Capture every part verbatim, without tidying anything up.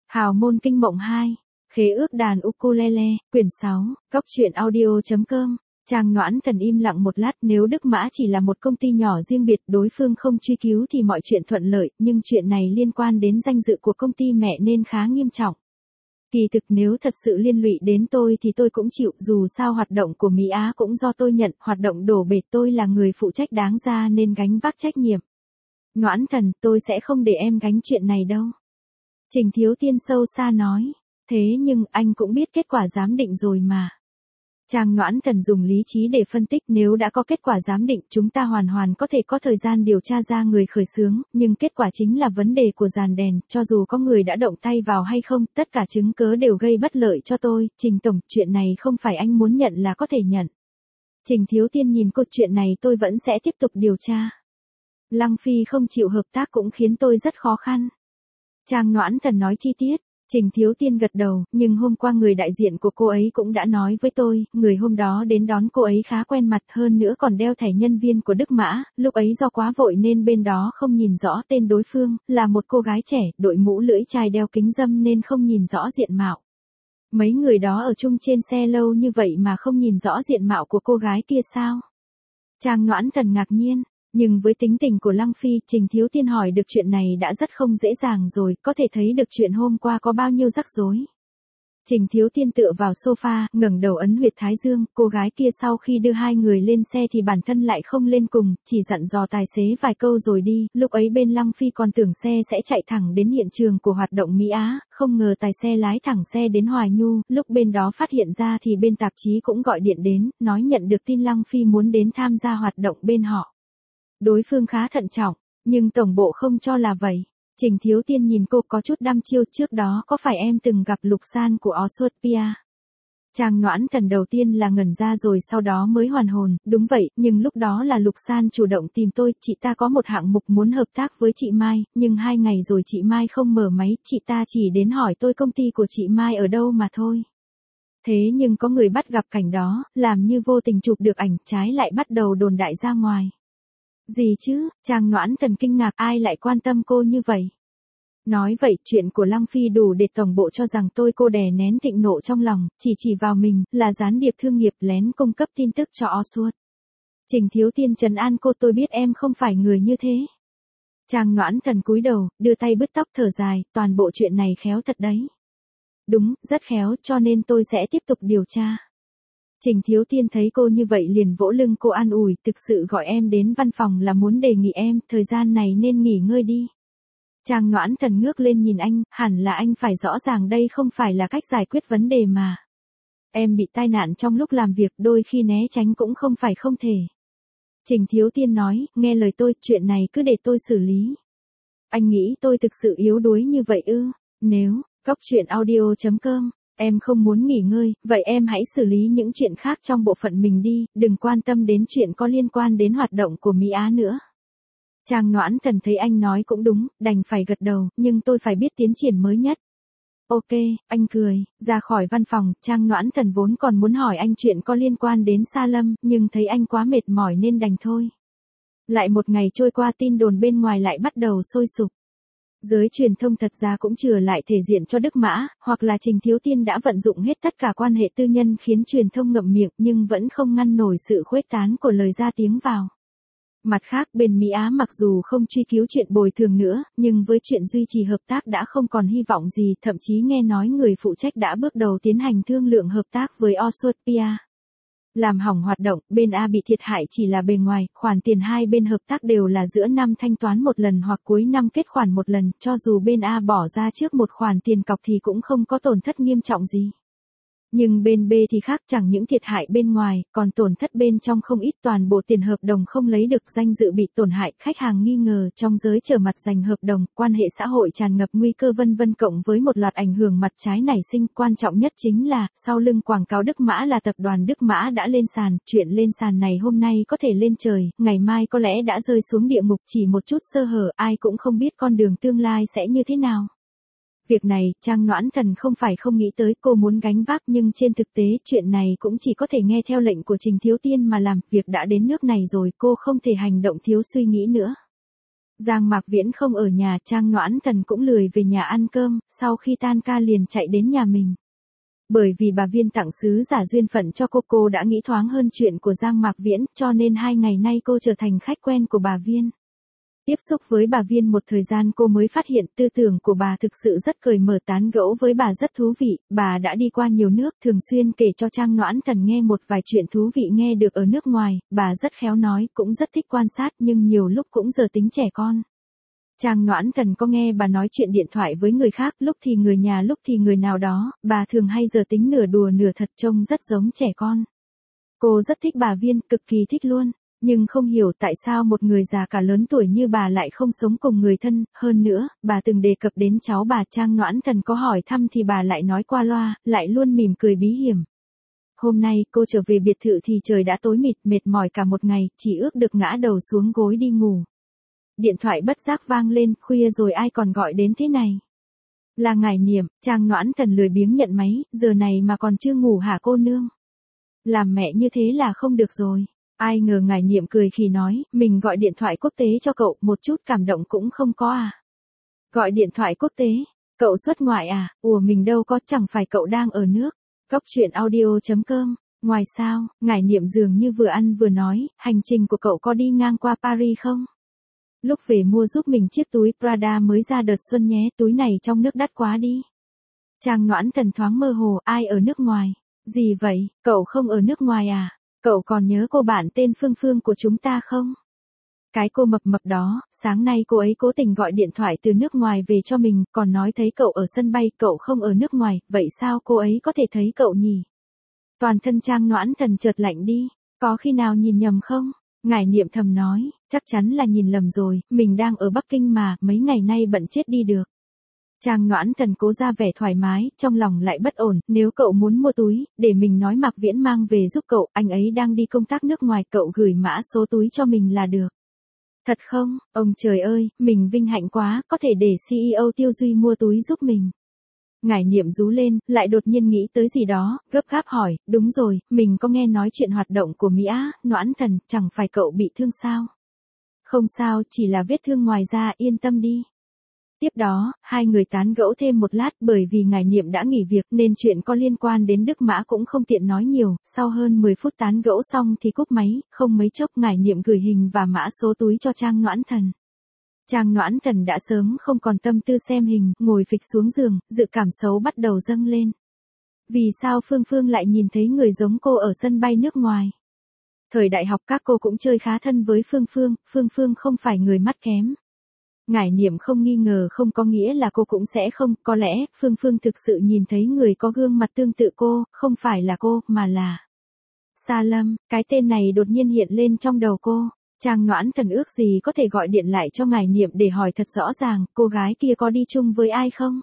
Hào môn kinh mộng hai, khế ước đàn ukulele, quyển sáu, góc truyện audio.com. Trang Noãn Thần im lặng một lát, nếu Đức Mã chỉ là một công ty nhỏ riêng biệt, đối phương không truy cứu thì mọi chuyện thuận lợi, nhưng chuyện này liên quan đến danh dự của công ty mẹ nên khá nghiêm trọng. Kỳ thực nếu thật sự liên lụy đến tôi thì tôi cũng chịu, dù sao hoạt động của Mỹ Á cũng do tôi nhận, hoạt động đổ bể tôi là người phụ trách đáng ra nên gánh vác trách nhiệm. Noãn Thần, tôi sẽ không để em gánh chuyện này đâu. Trình Thiếu Tiên sâu xa nói, thế nhưng anh cũng biết kết quả giám định rồi mà. Trang Noãn Thần dùng lý trí để phân tích, nếu đã có kết quả giám định chúng ta hoàn hoàn có thể có thời gian điều tra ra người khởi xướng, nhưng kết quả chính là vấn đề của dàn đèn, cho dù có người đã động tay vào hay không, tất cả chứng cớ đều gây bất lợi cho tôi. Trình Tổng, chuyện này không phải anh muốn nhận là có thể nhận. Trình Thiếu Tiên nhìn câu chuyện này, tôi vẫn sẽ tiếp tục điều tra. Lăng Phi không chịu hợp tác cũng khiến tôi rất khó khăn. Trang Noãn Thần nói chi tiết. Trình Thiếu Tiên gật đầu, nhưng hôm qua người đại diện của cô ấy cũng đã nói với tôi, người hôm đó đến đón cô ấy khá quen mặt, hơn nữa còn đeo thẻ nhân viên của Đức Mã, lúc ấy do quá vội nên bên đó không nhìn rõ tên đối phương, là một cô gái trẻ, đội mũ lưỡi chai đeo kính râm nên không nhìn rõ diện mạo. Mấy người đó ở chung trên xe lâu như vậy mà không nhìn rõ diện mạo của cô gái kia sao? Trang Noãn Thần ngạc nhiên. Nhưng với tính tình của Lăng Phi, Trình Thiếu Tiên hỏi được chuyện này đã rất không dễ dàng rồi, có thể thấy được chuyện hôm qua có bao nhiêu rắc rối. Trình Thiếu Tiên tựa vào sofa, ngẩng đầu ấn huyệt thái dương, cô gái kia sau khi đưa hai người lên xe thì bản thân lại không lên cùng, chỉ dặn dò tài xế vài câu rồi đi, lúc ấy bên Lăng Phi còn tưởng xe sẽ chạy thẳng đến hiện trường của hoạt động Mỹ Á, không ngờ tài xe lái thẳng xe đến Hoài Nhu, lúc bên đó phát hiện ra thì bên tạp chí cũng gọi điện đến, nói nhận được tin Lăng Phi muốn đến tham gia hoạt động bên họ. Đối phương khá thận trọng, nhưng tổng bộ không cho là vậy. Trình Thiếu Tiên nhìn cô có chút đăm chiêu, trước đó có phải em từng gặp Lục San của Australia? Trang Noãn Thần đầu tiên là ngẩn ra rồi sau đó mới hoàn hồn, đúng vậy, nhưng lúc đó là Lục San chủ động tìm tôi, chị ta có một hạng mục muốn hợp tác với chị Mai, nhưng hai ngày rồi chị Mai không mở máy, chị ta chỉ đến hỏi tôi công ty của chị Mai ở đâu mà thôi. Thế nhưng có người bắt gặp cảnh đó, làm như vô tình chụp được ảnh, trái lại bắt đầu đồn đại ra ngoài. Gì chứ, Trang Noãn Thần kinh ngạc, ai lại quan tâm cô như vậy? Nói vậy, chuyện của Lăng Phi đủ để tổng bộ cho rằng tôi cô đè nén thịnh nộ trong lòng, chỉ chỉ vào mình, là gián điệp thương nghiệp lén cung cấp tin tức cho Oswald. Trình Thiếu Tiên trấn an cô, tôi biết em không phải người như thế. Trang Noãn Thần cúi đầu, đưa tay bứt tóc thở dài, toàn bộ chuyện này khéo thật đấy. Đúng, rất khéo, cho nên tôi sẽ tiếp tục điều tra. Trình Thiếu Tiên thấy cô như vậy liền vỗ lưng cô an ủi, thực sự gọi em đến văn phòng là muốn đề nghị em, thời gian này nên nghỉ ngơi đi. Trang Noãn Thần ngước lên nhìn anh, hẳn là anh phải rõ ràng đây không phải là cách giải quyết vấn đề mà. Em bị tai nạn trong lúc làm việc, đôi khi né tránh cũng không phải không thể. Trình Thiếu Tiên nói, nghe lời tôi, chuyện này cứ để tôi xử lý. Anh nghĩ tôi thực sự yếu đuối như vậy ư? Nếu, góc truyện audio.com. Em không muốn nghỉ ngơi, vậy em hãy xử lý những chuyện khác trong bộ phận mình đi, đừng quan tâm đến chuyện có liên quan đến hoạt động của Mỹ Á nữa. Trang Noãn Thần thấy anh nói cũng đúng, đành phải gật đầu, nhưng tôi phải biết tiến triển mới nhất. Ok, anh cười, ra khỏi văn phòng, Trang Noãn Thần vốn còn muốn hỏi anh chuyện có liên quan đến Sa Lâm, nhưng thấy anh quá mệt mỏi nên đành thôi. Lại một ngày trôi qua, tin đồn bên ngoài lại bắt đầu sôi sục. Giới truyền thông thật ra cũng chừa lại thể diện cho Đức Mã, hoặc là Trình Thiếu Tiên đã vận dụng hết tất cả quan hệ tư nhân khiến truyền thông ngậm miệng nhưng vẫn không ngăn nổi sự khuếch tán của lời ra tiếng vào. Mặt khác, bên Mỹ Á mặc dù không truy cứu chuyện bồi thường nữa, nhưng với chuyện duy trì hợp tác đã không còn hy vọng gì, thậm chí nghe nói người phụ trách đã bước đầu tiến hành thương lượng hợp tác với Australia. Làm hỏng hoạt động, bên A bị thiệt hại chỉ là bề ngoài, khoản tiền hai bên hợp tác đều là giữa năm thanh toán một lần hoặc cuối năm kết khoản một lần, cho dù bên A bỏ ra trước một khoản tiền cọc thì cũng không có tổn thất nghiêm trọng gì. Nhưng bên B thì khác, chẳng những thiệt hại bên ngoài, còn tổn thất bên trong không ít, toàn bộ tiền hợp đồng không lấy được, danh dự bị tổn hại, khách hàng nghi ngờ, trong giới trở mặt giành hợp đồng, quan hệ xã hội tràn ngập nguy cơ vân vân, cộng với một loạt ảnh hưởng mặt trái nảy sinh, quan trọng nhất chính là, sau lưng quảng cáo Đức Mã là tập đoàn Đức Mã đã lên sàn, chuyện lên sàn này hôm nay có thể lên trời, ngày mai có lẽ đã rơi xuống địa ngục, chỉ một chút sơ hở, ai cũng không biết con đường tương lai sẽ như thế nào. Việc này, Trang Noãn Thần không phải không nghĩ tới, cô muốn gánh vác nhưng trên thực tế chuyện này cũng chỉ có thể nghe theo lệnh của Trình Thiếu Tiên mà làm, việc đã đến nước này rồi cô không thể hành động thiếu suy nghĩ nữa. Giang Mạc Viễn không ở nhà, Trang Noãn Thần cũng lười về nhà ăn cơm, sau khi tan ca liền chạy đến nhà mình. Bởi vì bà Viên tặng sứ giả duyên phận cho cô, cô đã nghĩ thoáng hơn chuyện của Giang Mạc Viễn, cho nên hai ngày nay cô trở thành khách quen của bà Viên. Tiếp xúc với bà Viên một thời gian cô mới phát hiện tư tưởng của bà thực sự rất cởi mở, tán gẫu với bà rất thú vị, bà đã đi qua nhiều nước, thường xuyên kể cho Trang Noãn Thần nghe một vài chuyện thú vị nghe được ở nước ngoài, bà rất khéo nói, cũng rất thích quan sát nhưng nhiều lúc cũng giờ tính trẻ con. Trang Noãn Thần có nghe bà nói chuyện điện thoại với người khác, lúc thì người nhà lúc thì người nào đó, bà thường hay giờ tính nửa đùa nửa thật, trông rất giống trẻ con. Cô rất thích bà Viên, cực kỳ thích luôn. Nhưng không hiểu tại sao một người già cả lớn tuổi như bà lại không sống cùng người thân, hơn nữa, bà từng đề cập đến cháu bà. Trang Noãn Thần có hỏi thăm thì bà lại nói qua loa, lại luôn mỉm cười bí hiểm. Hôm nay cô trở về biệt thự thì trời đã tối mịt, mệt mỏi cả một ngày, chỉ ước được ngã đầu xuống gối đi ngủ. Điện thoại bất giác vang lên, khuya rồi ai còn gọi đến thế này? Là Ngải Niệm. Trang Noãn Thần lười biếng nhận máy, giờ này mà còn chưa ngủ hả cô nương? Làm mẹ như thế là không được rồi. Ai ngờ Ngải Niệm cười khi nói, mình gọi điện thoại quốc tế cho cậu, một chút cảm động cũng không có à? Gọi điện thoại quốc tế? Cậu xuất ngoại à? Ủa mình đâu có, chẳng phải cậu đang ở nước. Cóc truyện audio chấm com. Ngoài sao, Ngải Niệm dường như vừa ăn vừa nói, hành trình của cậu có đi ngang qua Paris không? Lúc về mua giúp mình chiếc túi Prada mới ra đợt xuân nhé, túi này trong nước đắt quá đi. Trang Noãn Thần thoáng mơ hồ, ai ở nước ngoài? Gì vậy, cậu không ở nước ngoài à? Cậu còn nhớ cô bạn tên Phương Phương của chúng ta không? Cái cô mập mập đó, sáng nay cô ấy cố tình gọi điện thoại từ nước ngoài về cho mình, còn nói thấy cậu ở sân bay, cậu không ở nước ngoài, vậy sao cô ấy có thể thấy cậu nhỉ? Toàn thân Trang Noãn Thần chợt lạnh đi, có khi nào nhìn nhầm không? Ngải Niệm thầm nói, chắc chắn là nhìn lầm rồi, mình đang ở Bắc Kinh mà, mấy ngày nay bận chết đi được. Trang Noãn Thần cố ra vẻ thoải mái, trong lòng lại bất ổn, nếu cậu muốn mua túi, để mình nói Mạc Viễn mang về giúp cậu, anh ấy đang đi công tác nước ngoài, cậu gửi mã số túi cho mình là được. Thật không, ông trời ơi, mình vinh hạnh quá, có thể để xê e ô Tiêu Duy mua túi giúp mình. Ngải Niệm rú lên, lại đột nhiên nghĩ tới gì đó, gấp gáp hỏi, đúng rồi, mình có nghe nói chuyện hoạt động của Mỹ Á, Noãn Thần, chẳng phải cậu bị thương sao? Không sao, chỉ là vết thương ngoài da, yên tâm đi. Tiếp đó, hai người tán gẫu thêm một lát, bởi vì Ngải Niệm đã nghỉ việc nên chuyện có liên quan đến Đức Mã cũng không tiện nói nhiều, sau hơn mười phút tán gẫu xong thì cúp máy, không mấy chốc Ngải Niệm gửi hình và mã số túi cho Trang Noãn Thần. Trang Noãn Thần đã sớm không còn tâm tư xem hình, ngồi phịch xuống giường, dự cảm xấu bắt đầu dâng lên. Vì sao Phương Phương lại nhìn thấy người giống cô ở sân bay nước ngoài? Thời đại học các cô cũng chơi khá thân với Phương Phương, Phương Phương không phải người mắt kém. Ngải Niệm không nghi ngờ không có nghĩa là cô cũng sẽ không, có lẽ, Phương Phương thực sự nhìn thấy người có gương mặt tương tự cô, không phải là cô, mà là Sa Lâm, cái tên này đột nhiên hiện lên trong đầu cô. Trang Noãn Thần ước gì có thể gọi điện lại cho Ngải Niệm để hỏi thật rõ ràng, cô gái kia có đi chung với ai không?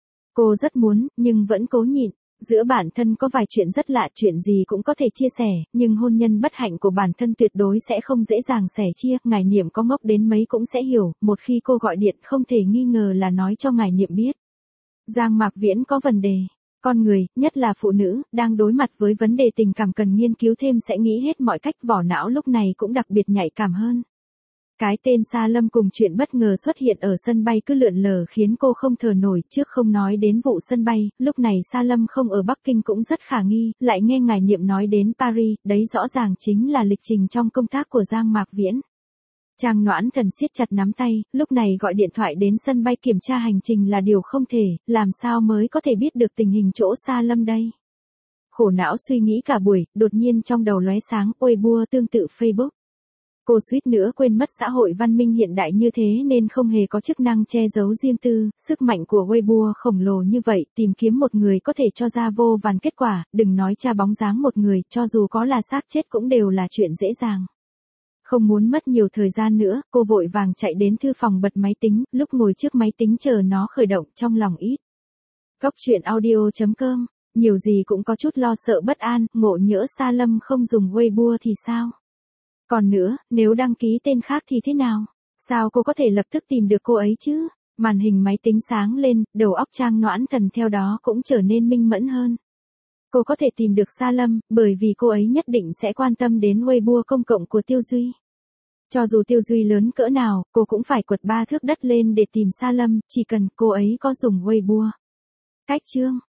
Cô rất muốn, nhưng vẫn cố nhịn. Giữa bản thân có vài chuyện rất lạ, chuyện gì cũng có thể chia sẻ, nhưng hôn nhân bất hạnh của bản thân tuyệt đối sẽ không dễ dàng sẻ chia. Ngải Niệm có ngốc đến mấy cũng sẽ hiểu, một khi cô gọi điện không thể nghi ngờ là nói cho Ngải Niệm biết. Giang Mạc Viễn có vấn đề. Con người, nhất là phụ nữ, đang đối mặt với vấn đề tình cảm cần nghiên cứu thêm sẽ nghĩ hết mọi cách, vỏ não lúc này cũng đặc biệt nhạy cảm hơn. Cái tên Sa Lâm cùng chuyện bất ngờ xuất hiện ở sân bay cứ lượn lờ khiến cô không thở nổi, trước không nói đến vụ sân bay, lúc này Sa Lâm không ở Bắc Kinh cũng rất khả nghi, lại nghe Ngải Niệm nói đến Paris, đấy rõ ràng chính là lịch trình trong công tác của Giang Mạc Viễn. Trang Noãn Thần siết chặt nắm tay, lúc này gọi điện thoại đến sân bay kiểm tra hành trình là điều không thể, làm sao mới có thể biết được tình hình chỗ Sa Lâm đây. Khổ não suy nghĩ cả buổi, đột nhiên trong đầu lóe sáng, Weibo tương tự Facebook. Cô suýt nữa quên mất xã hội văn minh hiện đại như thế nên không hề có chức năng che giấu riêng tư, sức mạnh của Weibo khổng lồ như vậy, tìm kiếm một người có thể cho ra vô vàn kết quả, đừng nói tra bóng dáng một người, cho dù có là xác chết cũng đều là chuyện dễ dàng. Không muốn mất nhiều thời gian nữa, cô vội vàng chạy đến thư phòng bật máy tính, lúc ngồi trước máy tính chờ nó khởi động trong lòng ít. Cóc truyện audio chấm com, nhiều gì cũng có chút lo sợ bất an, ngộ nhỡ Sa Lâm không dùng Weibo thì sao? Còn nữa, nếu đăng ký tên khác thì thế nào? Sao cô có thể lập tức tìm được cô ấy chứ? Màn hình máy tính sáng lên, đầu óc Trang Noãn Thần theo đó cũng trở nên minh mẫn hơn. Cô có thể tìm được Sa Lâm, bởi vì cô ấy nhất định sẽ quan tâm đến Weibo công cộng của Tiêu Duy. Cho dù Tiêu Duy lớn cỡ nào, cô cũng phải quật ba thước đất lên để tìm Sa Lâm, chỉ cần cô ấy có dùng Weibo. Cách chương